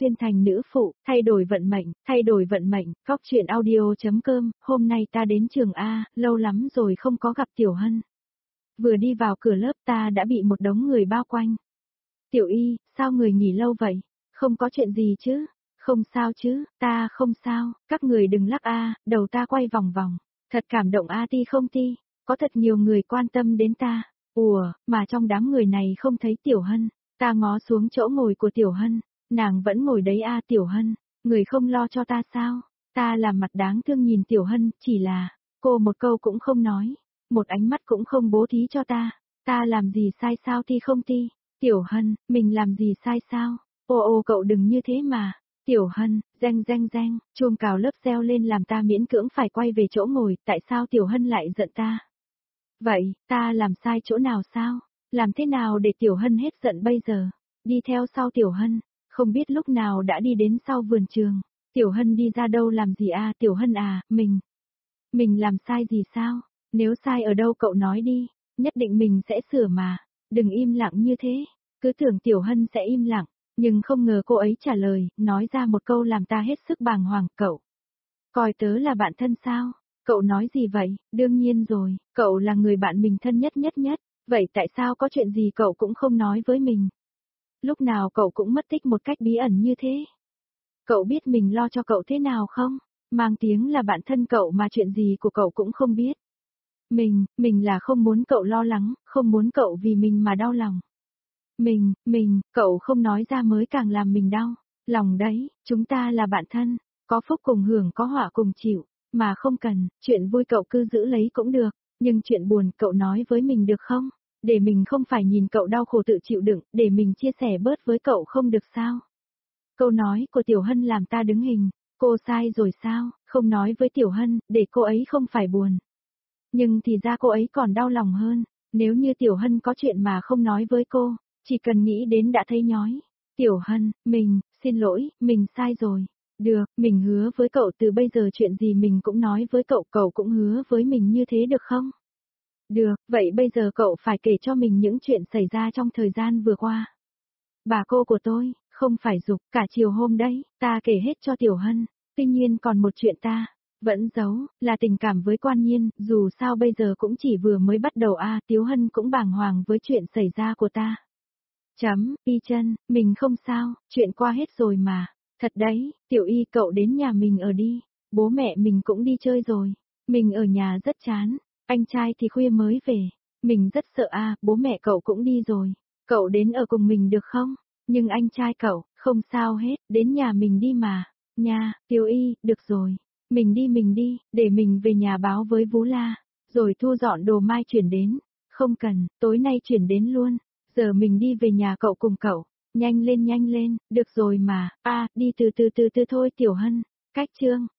xuyên thành nữ phụ, thay đổi vận mệnh, Cóc truyện audio.com, hôm nay ta đến trường A, lâu lắm rồi không có gặp Tiểu Hân. Vừa đi vào cửa lớp ta đã bị một đống người bao quanh. Tiểu Y, sao người nghỉ lâu vậy? Không có chuyện gì chứ? Không sao chứ, ta không sao, các người đừng lắc A, đầu ta quay vòng vòng. Thật cảm động A ti không ti, có thật nhiều người quan tâm đến ta. Ủa, mà trong đám người này không thấy Tiểu Hân, ta ngó xuống chỗ ngồi của Tiểu Hân, nàng vẫn ngồi đấy a Tiểu Hân, người không lo cho ta sao? Ta làm mặt đáng thương nhìn Tiểu Hân, chỉ là, cô một câu cũng không nói, một ánh mắt cũng không bố thí cho ta làm gì sai sao ti không ti? Tiểu Hân, mình làm gì sai sao? Ô cậu đừng như thế mà. Tiểu Hân, reng, chuông cào lớp reo lên làm ta miễn cưỡng phải quay về chỗ ngồi, tại sao Tiểu Hân lại giận ta? Vậy, ta làm sai chỗ nào sao? Làm thế nào để Tiểu Hân hết giận bây giờ? Đi theo sau Tiểu Hân, không biết lúc nào đã đi đến sau vườn trường. Tiểu Hân đi ra đâu làm gì à? Tiểu Hân à, mình làm sai gì sao? Nếu sai ở đâu cậu nói đi, nhất định mình sẽ sửa mà. Đừng im lặng như thế, cứ tưởng Tiểu Hân sẽ im lặng, nhưng không ngờ cô ấy trả lời, nói ra một câu làm ta hết sức bàng hoàng. Cậu coi tớ là bạn thân sao? Cậu nói gì vậy? Đương nhiên rồi, cậu là người bạn mình thân nhất. Vậy tại sao có chuyện gì cậu cũng không nói với mình? Lúc nào cậu cũng mất tích một cách bí ẩn như thế? Cậu biết mình lo cho cậu thế nào không? Mang tiếng là bạn thân cậu mà chuyện gì của cậu cũng không biết. Mình là không muốn cậu lo lắng, không muốn cậu vì mình mà đau lòng. Cậu không nói ra mới càng làm mình đau lòng đấy, chúng ta là bạn thân, có phúc cùng hưởng có họa cùng chịu, mà không cần, chuyện vui cậu cứ giữ lấy cũng được, nhưng chuyện buồn cậu nói với mình được không? Để mình không phải nhìn cậu đau khổ tự chịu đựng, để mình chia sẻ bớt với cậu không được sao? Câu nói của Tiểu Hân làm ta đứng hình, cô sai rồi sao, không nói với Tiểu Hân, để cô ấy không phải buồn. Nhưng thì ra cô ấy còn đau lòng hơn, nếu như Tiểu Hân có chuyện mà không nói với cô, chỉ cần nghĩ đến đã thấy nhói. Tiểu Hân, xin lỗi, mình sai rồi. Được, mình hứa với cậu từ bây giờ chuyện gì mình cũng nói với cậu, cậu cũng hứa với mình như thế được không? Được, vậy bây giờ cậu phải kể cho mình những chuyện xảy ra trong thời gian vừa qua. Bà cô của tôi, không phải giục, cả chiều hôm đấy, ta kể hết cho Tiểu Hân. Tuy nhiên còn một chuyện ta vẫn giấu, là tình cảm với Quan Nhiên, dù sao bây giờ cũng chỉ vừa mới bắt đầu Tiểu Hân cũng bàng hoàng với chuyện xảy ra của ta. Y chân, mình không sao, chuyện qua hết rồi mà. Thật đấy, Tiểu Y cậu đến nhà mình ở đi, bố mẹ mình cũng đi chơi rồi. Mình ở nhà rất chán, anh trai thì khuya mới về. Mình rất sợ bố mẹ cậu cũng đi rồi. Cậu đến ở cùng mình được không? Nhưng anh trai cậu, không sao hết, đến nhà mình đi mà. Nha, Tiểu Y, được rồi. Mình đi, để mình về nhà báo với Vú La. Rồi thu dọn đồ mai chuyển đến. Không cần, tối nay chuyển đến luôn. Giờ mình đi về nhà cậu cùng cậu. Nhanh lên, được rồi mà. Đi từ từ thôi Tiểu Hân. Cách chương.